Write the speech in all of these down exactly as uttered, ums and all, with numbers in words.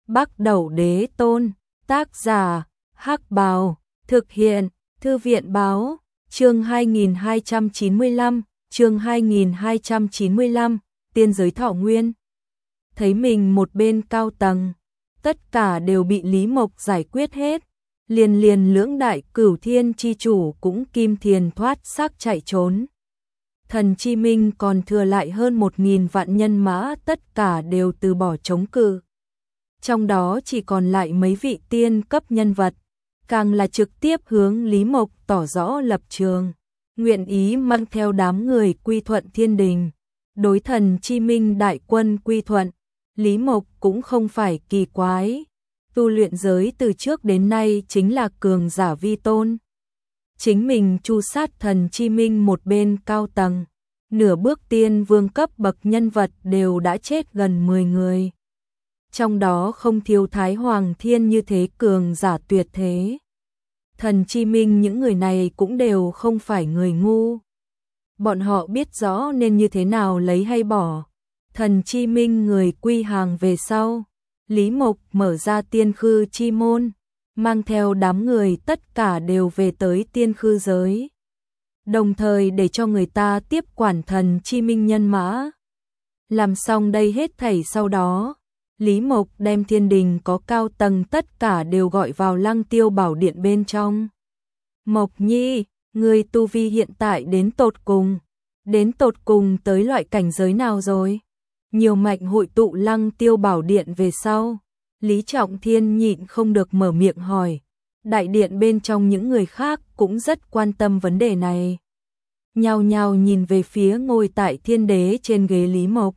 Bắc Đẩu Đế Tôn, tác giả, Hắc Bào, thực hiện, Thư viện Báo, chương hai nghìn hai trăm chín mươi lăm, chương hai nghìn hai trăm chín mươi lăm, tiên giới Thọ Nguyên. Thấy mình một bên cao tầng, tất cả đều bị Lý Mộc giải quyết hết, liền liền lưỡng đại cửu thiên chi chủ cũng kim thiền thoát xác chạy trốn. Thần Chi Minh còn thừa lại hơn một nghìn vạn nhân mã, tất cả đều từ bỏ chống cự. Trong đó chỉ còn lại mấy vị tiên cấp nhân vật, càng là trực tiếp hướng Lý Mộc tỏ rõ lập trường, nguyện ý mang theo đám người quy thuận thiên đình. Đối Thần Chi Minh đại quân quy thuận, Lý Mộc cũng không phải kỳ quái. Tu luyện giới từ trước đến nay chính là cường giả vi tôn. Chính mình chu sát Thần Chi Minh một bên cao tầng, nửa bước tiên vương cấp bậc nhân vật đều đã chết gần mười người. Trong đó không thiếu Thái Hoàng Thiên như thế cường giả tuyệt thế. Thần Chi Minh những người này cũng đều không phải người ngu. Bọn họ biết rõ nên như thế nào lấy hay bỏ. Thần Chi Minh người quy hàng về sau, Lý Mộc mở ra tiên khư chi môn, mang theo đám người tất cả đều về tới tiên khư giới. Đồng thời để cho người ta tiếp quản Thần Chi Minh nhân mã. Làm xong đây hết thảy sau đó, Lý Mộc đem thiên đình có cao tầng tất cả đều gọi vào Lăng Tiêu Bảo Điện bên trong. Mộc Nhi, người tu vi hiện tại đến tột cùng, đến tột cùng tới loại cảnh giới nào rồi? Nhiều mạnh hội tụ Lăng Tiêu Bảo Điện về sau, Lý Trọng Thiên nhịn không được mở miệng hỏi. Đại điện bên trong những người khác cũng rất quan tâm vấn đề này. Nhao nhao nhìn về phía ngồi tại thiên đế trên ghế Lý Mộc.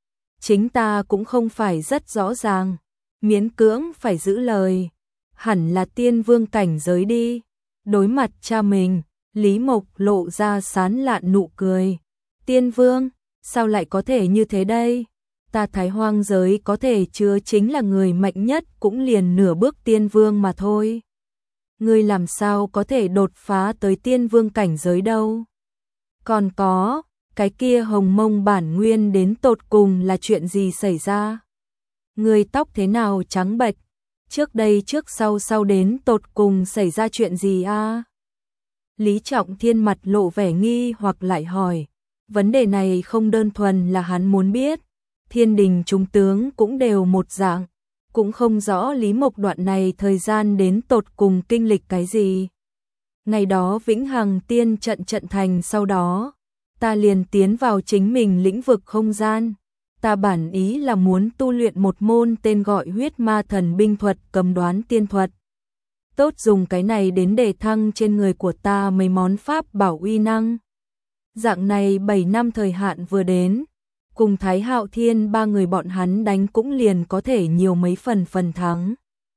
Chính ta cũng không phải rất rõ ràng, miễn cưỡng phải giữ lời, hẳn là tiên vương cảnh giới đi. Đối mặt cha mình, Lý Mộc lộ ra sán lạn nụ cười. Tiên vương, sao lại có thể như thế đây? Ta Thái Hoang giới có thể chứa chính là người mạnh nhất cũng liền nửa bước tiên vương mà thôi. Ngươi làm sao có thể đột phá tới tiên vương cảnh giới đâu? Còn có, cái kia hồng mông bản nguyên đến tột cùng là chuyện gì xảy ra? Người tóc thế nào trắng bệch? Trước đây trước sau sau đến tột cùng xảy ra chuyện gì a? Lý Trọng Thiên mặt lộ vẻ nghi hoặc lại hỏi. Vấn đề này không đơn thuần là hắn muốn biết. Thiên đình trung tướng cũng đều một dạng, cũng không rõ Lý Mộc đoạn này thời gian đến tột cùng kinh lịch cái gì. Ngày đó Vĩnh Hằng Tiên trận trận thành sau đó, ta liền tiến vào chính mình lĩnh vực không gian. Ta bản ý là muốn tu luyện một môn tên gọi huyết ma thần binh thuật cầm đoán tiên thuật. Tốt dùng cái này đến đề thăng trên người của ta mấy món pháp bảo uy năng. Dạng này bảy năm thời hạn vừa đến, cùng Thái Hạo Thiên ba người bọn hắn đánh cũng liền có thể nhiều mấy phần phần thắng.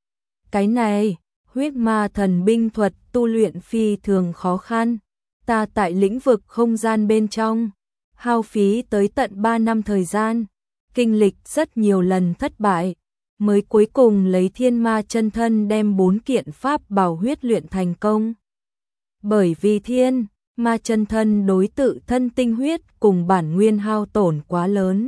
Cái này, huyết ma thần binh thuật tu luyện phi thường khó khăn. Ta tại lĩnh vực không gian bên trong, hao phí tới tận ba năm thời gian, kinh lịch rất nhiều lần thất bại, mới cuối cùng lấy thiên ma chân thân đem bốn kiện pháp bảo huyết luyện thành công. Bởi vì thiên ma chân thân đối tự thân tinh huyết cùng bản nguyên hao tổn quá lớn.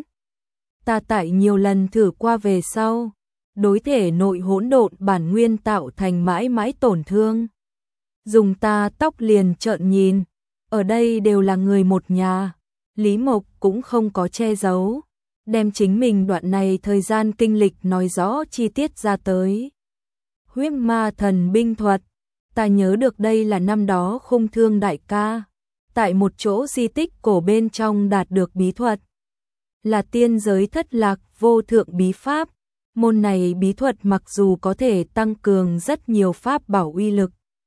Ta tại nhiều lần thử qua về sau, đối thể nội hỗn độn bản nguyên tạo thành mãi mãi tổn thương. Dùng ta tóc liền trợn nhìn, ở đây đều là người một nhà. Lý Mộc cũng không có che giấu, đem chính mình đoạn này thời gian kinh lịch nói rõ chi tiết ra tới. Huyết ma thần binh thuật, ta nhớ được đây là năm đó Khung Thương đại ca, tại một chỗ di tích cổ bên trong đạt được bí thuật. Là tiên giới thất lạc vô thượng bí pháp, môn này bí thuật mặc dù có thể tăng cường rất nhiều pháp bảo uy lực,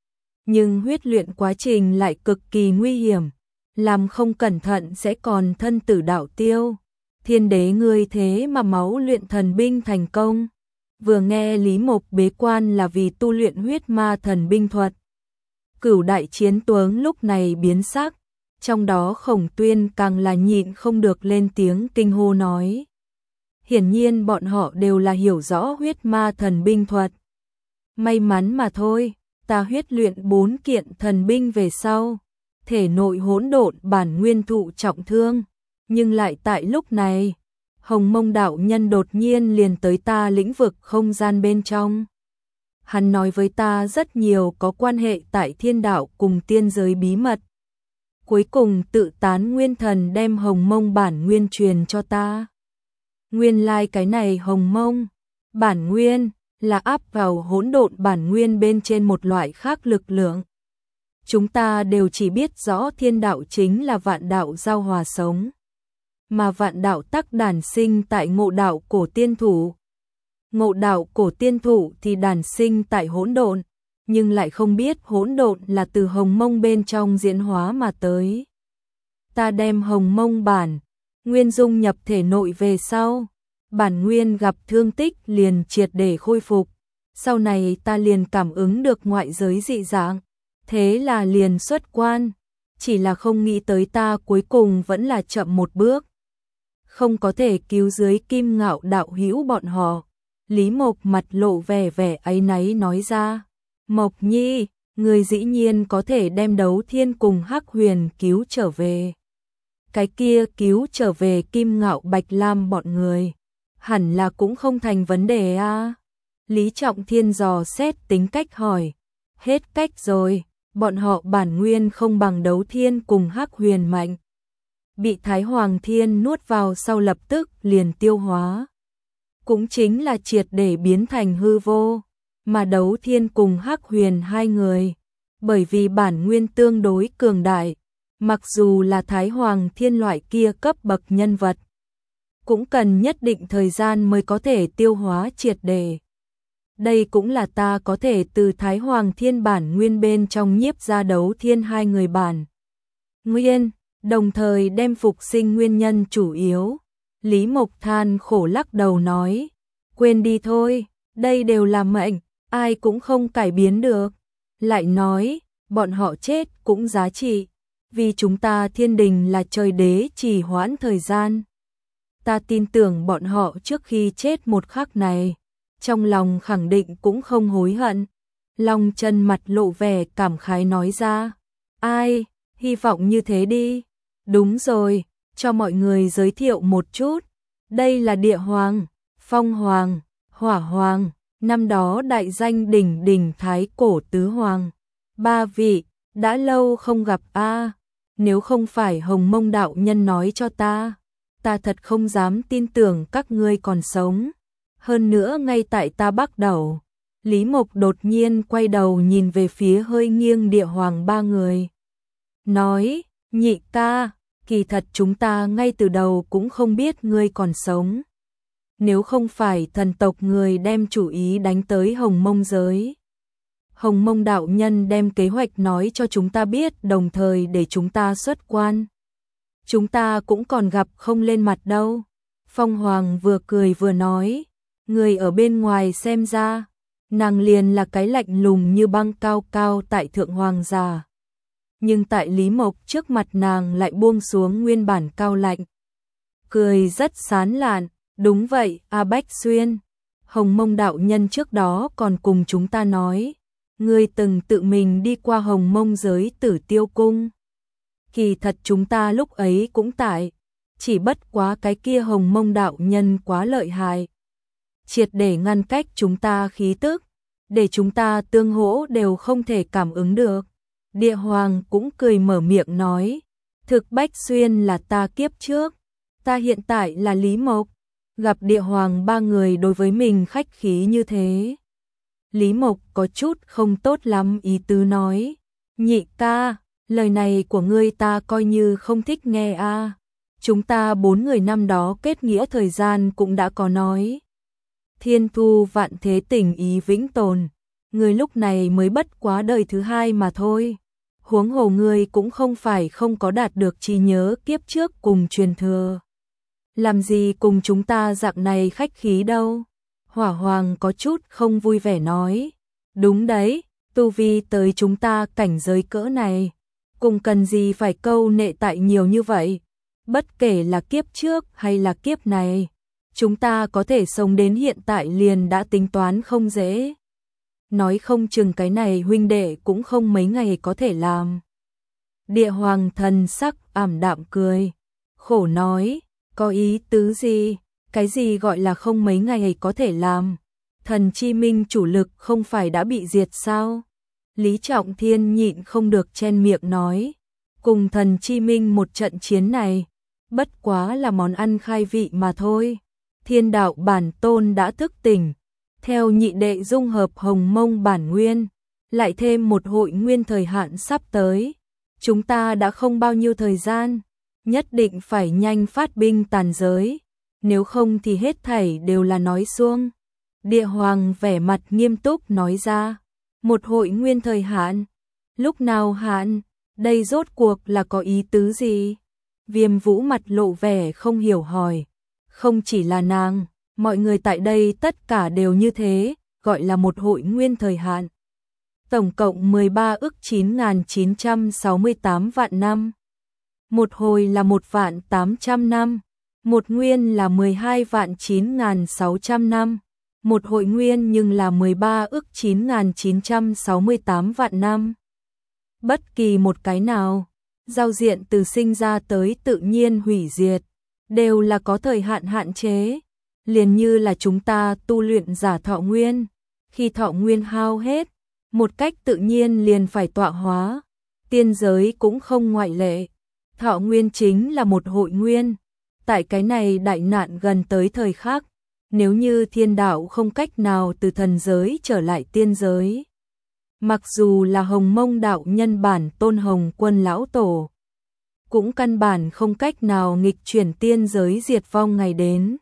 nhưng huyết luyện quá trình lại cực kỳ nguy hiểm, làm không cẩn thận sẽ còn thân tử đạo tiêu. Thiên đế ngươi thế mà máu luyện thần binh thành công. Vừa nghe Lý Mộc bế quan là vì tu luyện huyết ma thần binh thuật, Cửu đại chiến tướng lúc này biến sắc, trong đó Khổng Tuyên càng là nhịn không được lên tiếng kinh hô nói. Hiển nhiên bọn họ đều là hiểu rõ huyết ma thần binh thuật. May mắn mà thôi, ta huyết luyện bốn kiện thần binh về sau, thể nội hỗn độn bản nguyên thụ trọng thương, nhưng lại tại lúc này, Hồng Mông đạo nhân đột nhiên liền tới ta lĩnh vực không gian bên trong. Hắn nói với ta rất nhiều có quan hệ tại thiên đạo cùng tiên giới bí mật. Cuối cùng tự tán nguyên thần đem Hồng Mông bản nguyên truyền cho ta. Nguyên lai like cái này Hồng Mông bản nguyên là áp vào hỗn độn bản nguyên bên trên một loại khác lực lượng. Chúng ta đều chỉ biết rõ thiên đạo chính là vạn đạo giao hòa sống, mà vạn đạo tắc đản sinh tại ngộ đạo cổ tiên thủ. Ngộ đạo cổ tiên thủ thì đản sinh tại hỗn độn, nhưng lại không biết hỗn độn là từ Hồng Mông bên trong diễn hóa mà tới. Ta đem Hồng Mông bản nguyên dung nhập thể nội về sau, bản nguyên gặp thương tích liền triệt để khôi phục. Sau này ta liền cảm ứng được ngoại giới dị dạng, thế là liền xuất quan, chỉ là không nghĩ tới ta cuối cùng vẫn là chậm một bước. Không có thể cứu dưới Kim Ngạo đạo hữu bọn họ. Lý Mộc mặt lộ vẻ vẻ áy náy nói ra, Mộc Nhi, người dĩ nhiên có thể đem Đấu Thiên cùng Hắc Huyền cứu trở về. Cái kia cứu trở về Kim Ngạo Bạch Lam bọn người, hẳn là cũng không thành vấn đề a. À? Lý Trọng Thiên dò xét tính cách hỏi, hết cách rồi, bọn họ bản nguyên không bằng Đấu Thiên cùng Hắc Huyền mạnh. Bị Thái Hoàng Thiên nuốt vào sau lập tức liền tiêu hóa. Cũng chính là triệt để biến thành hư vô, mà Đấu Thiên cùng Hắc Huyền hai người, bởi vì bản nguyên tương đối cường đại, mặc dù là Thái Hoàng Thiên loại kia cấp bậc nhân vật, cũng cần nhất định thời gian mới có thể tiêu hóa triệt để. Đây cũng là ta có thể từ Thái Hoàng Thiên bản nguyên bên trong nhiếp ra Đấu Thiên hai người bản nguyên, đồng thời đem phục sinh nguyên nhân chủ yếu. Lý Mộc than khổ lắc đầu nói, quên đi thôi, đây đều là mệnh, ai cũng không cải biến được. Lại nói, bọn họ chết cũng giá trị, vì chúng ta thiên đình là trời đế trì hoãn thời gian. Ta tin tưởng bọn họ trước khi chết một khắc này, trong lòng khẳng định cũng không hối hận. Long Chân mặt lộ vẻ cảm khái nói ra, ai, hy vọng như thế đi. Đúng rồi, cho mọi người giới thiệu một chút. Đây là Địa Hoàng, Phong Hoàng, Hỏa Hoàng, năm đó đại danh đỉnh đỉnh Thái Cổ Tứ Hoàng. Ba vị, đã lâu không gặp a. À, nếu không phải Hồng Mông đạo nhân nói cho ta, ta thật không dám tin tưởng các ngươi còn sống. Hơn nữa ngay tại ta bắt đầu, Lý Mộc đột nhiên quay đầu nhìn về phía hơi nghiêng Địa Hoàng ba người. Nói, nhị ca, kỳ thật chúng ta ngay từ đầu cũng không biết ngươi còn sống. Nếu không phải thần tộc người đem chủ ý đánh tới Hồng Mông giới. Hồng Mông đạo nhân đem kế hoạch nói cho chúng ta biết, đồng thời để chúng ta xuất quan. Chúng ta cũng còn gặp không lên mặt đâu. Phong Hoàng vừa cười vừa nói, người ở bên ngoài xem ra, nàng liền là cái lạnh lùng như băng cao cao tại thượng hoàng già. Nhưng tại Lý Mộc trước mặt nàng lại buông xuống nguyên bản cao lạnh. Cười rất sán lạn, đúng vậy, A Bách Xuyên. Hồng Mông đạo nhân trước đó còn cùng chúng ta nói, ngươi từng tự mình đi qua Hồng Mông giới Tử Tiêu Cung. Kỳ thật chúng ta lúc ấy cũng tại, chỉ bất quá cái kia Hồng Mông đạo nhân quá lợi hại. Triệt để ngăn cách chúng ta khí tức, để chúng ta tương hỗ đều không thể cảm ứng được. Địa Hoàng cũng cười mở miệng nói, thực Bách Xuyên là ta kiếp trước, ta hiện tại là Lý Mộc. Gặp Địa Hoàng ba người đối với mình khách khí như thế, Lý Mộc có chút không tốt lắm ý tứ nói, nhị ca, lời này của ngươi ta coi như không thích nghe a. À. Chúng ta bốn người năm đó kết nghĩa thời gian cũng đã có nói. Thiên thu vạn thế tình ý vĩnh tồn, ngươi lúc này mới bất quá đời thứ hai mà thôi. Huống hồ ngươi cũng không phải không có đạt được trí nhớ kiếp trước cùng truyền thừa. Làm gì cùng chúng ta dạng này khách khí đâu. Hỏa Hoàng có chút không vui vẻ nói, đúng đấy, tu vi tới chúng ta cảnh giới cỡ này, cùng cần gì phải câu nệ tại nhiều như vậy. Bất kể là kiếp trước hay là kiếp này, chúng ta có thể sống đến hiện tại liền đã tính toán không dễ. Nói không chừng cái này huynh đệ cũng không mấy ngày có thể làm. Địa Hoàng thần sắc ảm đạm cười, khổ nói, có ý tứ gì? Cái gì gọi là không mấy ngày có thể làm? Thần chi minh chủ lực không phải đã bị diệt sao? Lý Trọng Thiên nhịn không được chen miệng nói, cùng thần chi minh một trận chiến này, bất quá là món ăn khai vị mà thôi. Thiên đạo bản tôn đã thức tỉnh, theo nhị đệ dung hợp hồng mông bản nguyên, lại thêm một hội nguyên thời hạn sắp tới. Chúng ta đã không bao nhiêu thời gian, nhất định phải nhanh phát binh tàn giới, nếu không thì hết thảy đều là nói suông. Địa Hoàng vẻ mặt nghiêm túc nói ra, một hội nguyên thời hạn, lúc nào hạn, đây rốt cuộc là có ý tứ gì? Viêm Vũ mặt lộ vẻ không hiểu hỏi, không chỉ là nàng, mọi người tại đây tất cả đều như thế, gọi là một hội nguyên thời hạn. Tổng cộng mười ba ức chín nghìn chín trăm sáu mươi tám vạn năm. Một hồi là một vạn tám trăm năm, một nguyên là mười hai vạn chín nghìn sáu trăm năm, một hội nguyên nhưng là mười ba ức chín nghìn chín trăm sáu mươi tám vạn năm. Bất kỳ một cái nào, giao diện từ sinh ra tới tự nhiên hủy diệt, đều là có thời hạn hạn chế, liền như là chúng ta tu luyện giả thọ nguyên, khi thọ nguyên hao hết, một cách tự nhiên liền phải tọa hóa, tiên giới cũng không ngoại lệ. Thọ nguyên chính là một hội nguyên, tại cái này đại nạn gần tới thời khắc, nếu như thiên đạo không cách nào từ thần giới trở lại tiên giới, mặc dù là Hồng Mông đạo nhân bản tôn Hồng Quân lão tổ, cũng căn bản không cách nào nghịch chuyển tiên giới diệt vong ngày đến.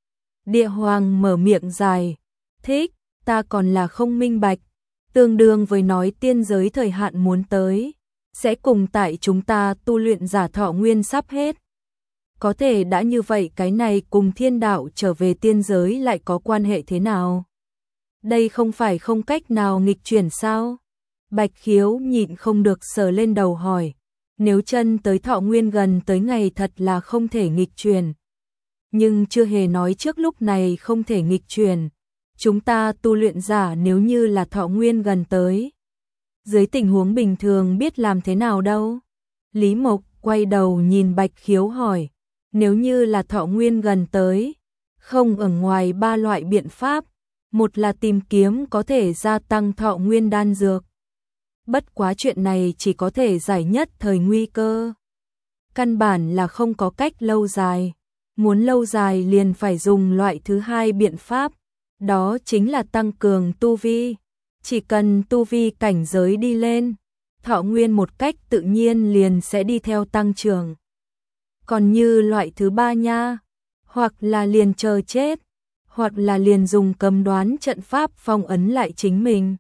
Địa Hoàng mở miệng dài, thích, ta còn là không minh bạch, tương đương với nói tiên giới thời hạn muốn tới, sẽ cùng tại chúng ta tu luyện giả thọ nguyên sắp hết. Có thể đã như vậy cái này cùng thiên đạo trở về tiên giới lại có quan hệ thế nào? Đây không phải không cách nào nghịch chuyển sao? Bạch Khiếu nhịn không được sờ lên đầu hỏi, nếu chân tới thọ nguyên gần tới ngày thật là không thể nghịch chuyển. Nhưng chưa hề nói trước lúc này không thể nghịch chuyển. Chúng ta tu luyện giả nếu như là thọ nguyên gần tới, dưới tình huống bình thường biết làm thế nào đâu? Lý Mộc quay đầu nhìn Bạch Khiếu hỏi, nếu như là thọ nguyên gần tới, không ở ngoài ba loại biện pháp, một là tìm kiếm có thể gia tăng thọ nguyên đan dược. Bất quá chuyện này chỉ có thể giải nhất thời nguy cơ. Căn bản là không có cách lâu dài, muốn lâu dài liền phải dùng loại thứ hai biện pháp, đó chính là tăng cường tu vi. Chỉ cần tu vi cảnh giới đi lên, thọ nguyên một cách tự nhiên liền sẽ đi theo tăng trưởng. Còn như loại thứ ba nha, hoặc là liền chờ chết, hoặc là liền dùng cấm đoán trận pháp phong ấn lại chính mình,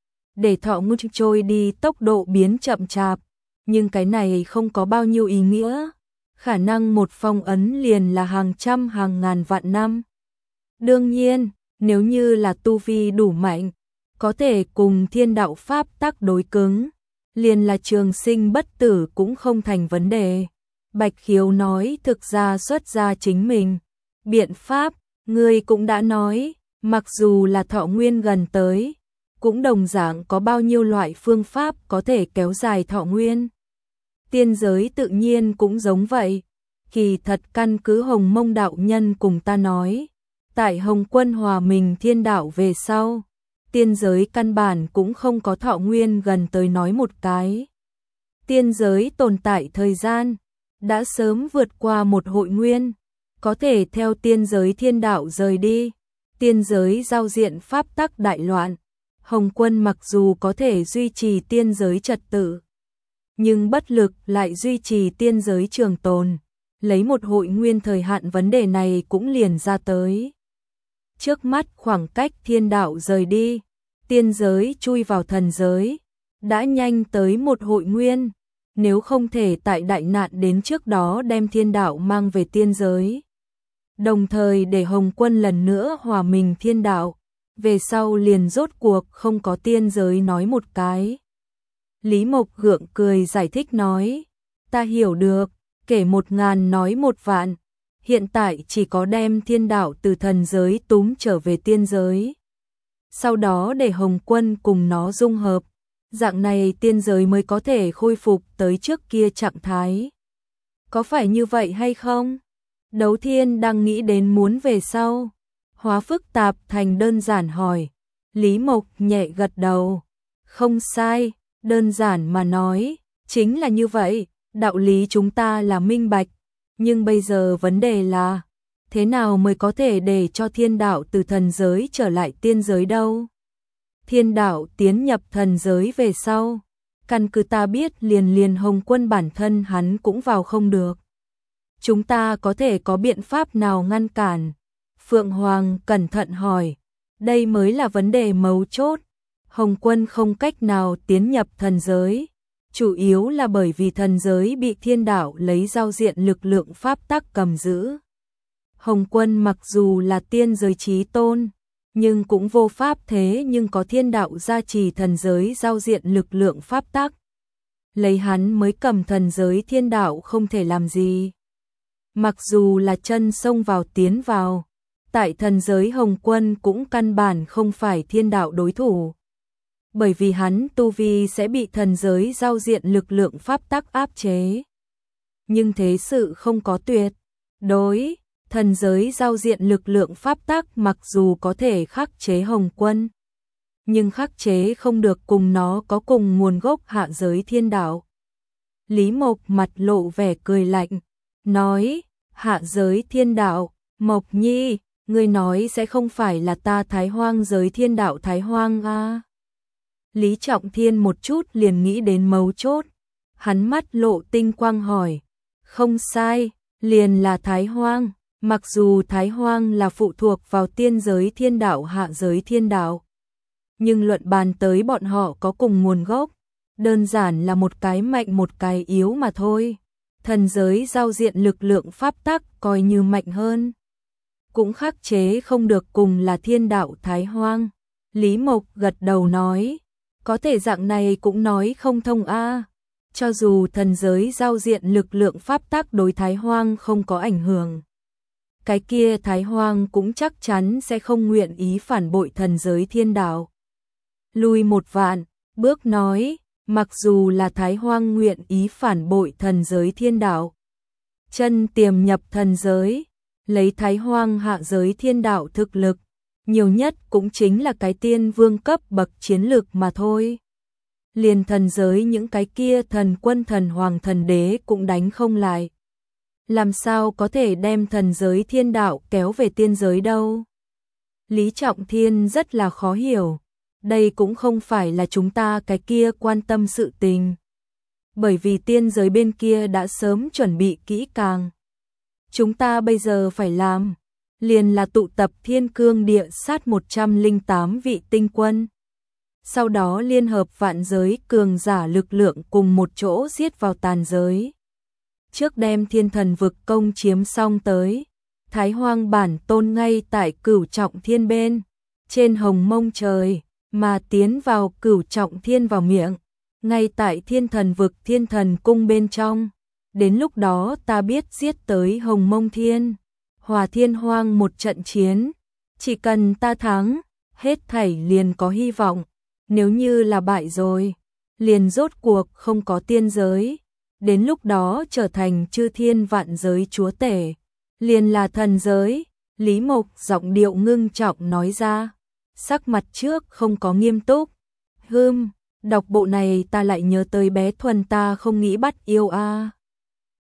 để thọ nguyên trôi đi tốc độ biến chậm chạp, nhưng cái này không có bao nhiêu ý nghĩa, khả năng một phong ấn liền là hàng trăm hàng ngàn vạn năm. Đương nhiên, nếu như là tu vi đủ mạnh, có thể cùng thiên đạo pháp tắc đối cứng, liền là trường sinh bất tử cũng không thành vấn đề. Bạch Khiếu nói thực ra xuất ra chính mình. Biện pháp, ngươi cũng đã nói, mặc dù là thọ nguyên gần tới, cũng đồng dạng có bao nhiêu loại phương pháp có thể kéo dài thọ nguyên. Tiên giới tự nhiên cũng giống vậy. Kỳ thật căn cứ Hồng Mông đạo nhân cùng ta nói, tại Hồng Quân hòa mình thiên đạo về sau, tiên giới căn bản cũng không có thọ nguyên gần tới nói một cái. Tiên giới tồn tại thời gian, đã sớm vượt qua một hội nguyên, có thể theo tiên giới thiên đạo rời đi, tiên giới giao diện pháp tắc đại loạn. Hồng Quân mặc dù có thể duy trì tiên giới trật tự, nhưng bất lực lại duy trì tiên giới trường tồn, lấy một hội nguyên thời hạn vấn đề này cũng liền ra tới. Trước mắt khoảng cách thiên đạo rời đi, tiên giới chui vào thần giới, đã nhanh tới một hội nguyên, nếu không thể tại đại nạn đến trước đó đem thiên đạo mang về tiên giới, đồng thời để Hồng Quân lần nữa hòa mình thiên đạo, về sau liền rốt cuộc không có tiên giới nói một cái. Lý Mộc gượng cười giải thích nói, ta hiểu được, kể một ngàn nói một vạn, hiện tại chỉ có đem thiên đạo từ thần giới túm trở về tiên giới, sau đó để Hồng Quân cùng nó dung hợp, dạng này tiên giới mới có thể khôi phục tới trước kia trạng thái. Có phải như vậy hay không? Đấu Thiên đang nghĩ đến muốn về sau, hóa phức tạp thành đơn giản hỏi. Lý Mộc nhẹ gật đầu. Không sai, đơn giản mà nói, chính là như vậy, đạo lý chúng ta là minh bạch. Nhưng bây giờ vấn đề là, thế nào mới có thể để cho thiên đạo từ thần giới trở lại tiên giới đâu? Thiên đạo tiến nhập thần giới về sau, căn cứ ta biết liền liền Hồng Quân bản thân hắn cũng vào không được. Chúng ta có thể có biện pháp nào ngăn cản? Phượng Hoàng cẩn thận hỏi, đây mới là vấn đề mấu chốt. Hồng Quân không cách nào tiến nhập thần giới, chủ yếu là bởi vì thần giới bị thiên đạo lấy giao diện lực lượng pháp tắc cầm giữ. Hồng Quân mặc dù là tiên giới chí tôn, nhưng cũng vô pháp thế nhưng có thiên đạo gia trì thần giới giao diện lực lượng pháp tắc. Lấy hắn mới cầm thần giới thiên đạo không thể làm gì. Mặc dù là chân xông vào tiến vào, tại thần giới Hồng Quân cũng căn bản không phải thiên đạo đối thủ. Bởi vì hắn tu vi sẽ bị thần giới giao diện lực lượng pháp tắc áp chế. Nhưng thế sự không có tuyệt đối, thần giới giao diện lực lượng pháp tắc mặc dù có thể khắc chế Hồng Quân, nhưng khắc chế không được cùng nó có cùng nguồn gốc hạ giới thiên đạo. Lý Mộc mặt lộ vẻ cười lạnh, nói, hạ giới thiên đạo, Mộc Nhi, ngươi nói sẽ không phải là ta Thái Hoang giới thiên đạo Thái Hoang à? Lý Trọng Thiên một chút liền nghĩ đến mấu chốt, hắn mắt lộ tinh quang hỏi, không sai, liền là Thái Hoang, mặc dù Thái Hoang là phụ thuộc vào tiên giới thiên đạo hạ giới thiên đạo, nhưng luận bàn tới bọn họ có cùng nguồn gốc, đơn giản là một cái mạnh một cái yếu mà thôi. Thần giới giao diện lực lượng pháp tắc coi như mạnh hơn, cũng khắc chế không được cùng là thiên đạo Thái Hoang. Lý Mộc gật đầu nói, có thể dạng này cũng nói không thông a. Cho dù thần giới giao diện lực lượng pháp tắc đối Thái Hoang không có ảnh hưởng, cái kia Thái Hoang cũng chắc chắn sẽ không nguyện ý phản bội thần giới thiên đạo. Lùi một vạn bước nói, mặc dù là Thái Hoang nguyện ý phản bội thần giới thiên đạo, chân tiềm nhập thần giới, lấy Thái Hoang hạ giới thiên đạo thực lực, nhiều nhất cũng chính là cái tiên vương cấp bậc chiến lực mà thôi. Liền thần giới những cái kia thần quân thần hoàng thần đế cũng đánh không lại. Làm sao có thể đem thần giới thiên đạo kéo về tiên giới đâu? Lý Trọng Thiên rất là khó hiểu. Đây cũng không phải là chúng ta cái kia quan tâm sự tình. Bởi vì tiên giới bên kia đã sớm chuẩn bị kỹ càng. Chúng ta bây giờ phải làm, liền là tụ tập thiên cương địa sát một trăm lẻ tám vị tinh quân. Sau đó liên hợp vạn giới cường giả lực lượng cùng một chỗ giết vào tàn giới. Trước đem thiên thần vực công chiếm xong tới, Thái Hoang bản tôn ngay tại cửu trọng thiên bên, trên hồng mông trời, mà tiến vào cửu trọng thiên vào miệng, ngay tại thiên thần vực thiên thần cung bên trong. Đến lúc đó ta biết giết tới hồng mông thiên, hòa thiên hoang một trận chiến, chỉ cần ta thắng, hết thảy liền có hy vọng. Nếu như là bại rồi, liền rốt cuộc không có tiên giới, đến lúc đó trở thành chư thiên vạn giới chúa tể, liền là thần giới. Lý Mộc giọng điệu ngưng trọng nói ra, sắc mặt trước không có nghiêm túc. Hừm, đọc bộ này ta lại nhớ tới bé Thuần ta không nghĩ bắt yêu a.